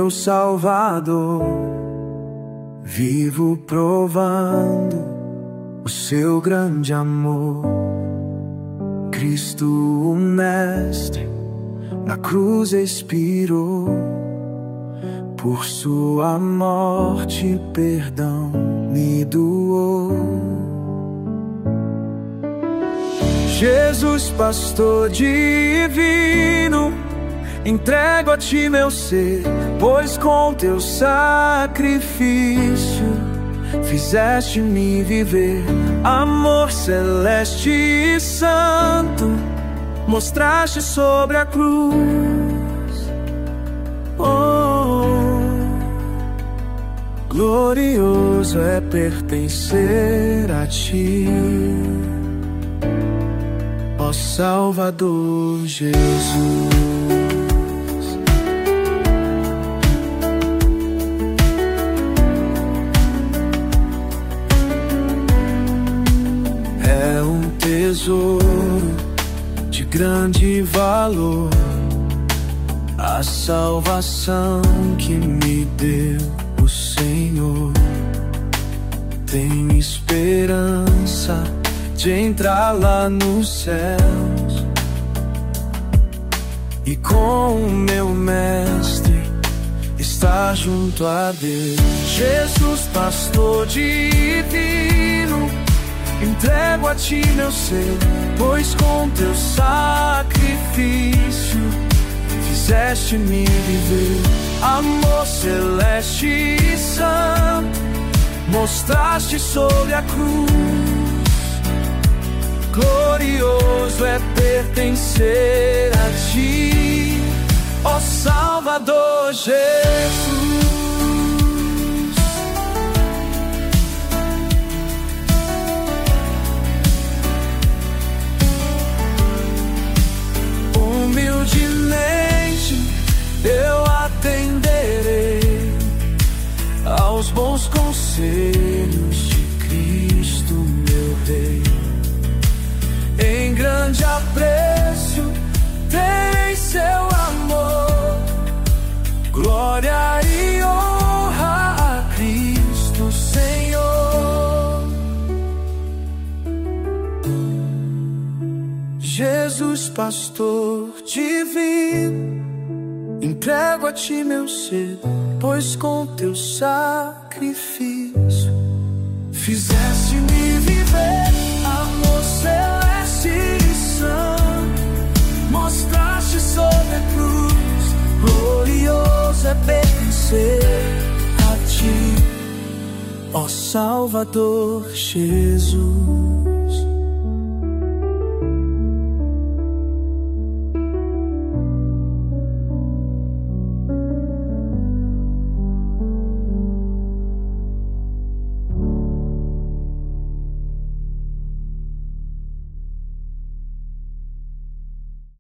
meu Salvador. Vivo provando o seu grande amor. Cristo, o Mestre, na cruz expirou. Por sua morte, perdão me doou. Jesus, pastor divino, entrego a ti meu ser, pois com teu sacrifício fizeste-me viver. Amor celeste e santo, mostraste sobre a cruz. Glorioso é pertencer a ti, ó Salvador Jesus. É um tesouro de grande valor, a salvação que me deu o Senhor. Tenho esperança de entrar lá nos céus e com o meu Mestre estar junto a Deus. Jesus, pastor divino, entrego a ti meu ser, pois com teu sacrifício fizeste-me viver. Amor celeste e santo, mostraste sobre a cruz. Glorioso é pertencer a ti, ó Salvador Jesus. Humildemente eu atenderei aos bons conselhos de Cristo, meu Rei. Em grande apreço terei seu amor, glória e honra a Cristo Senhor. Jesus, pastor divino, entrego a ti meu ser, pois com teu sacrifício fizeste-me viver. Amor celeste e santo, mostraste sobre a cruz. Glorioso é pertencer a ti, ó Salvador Jesus.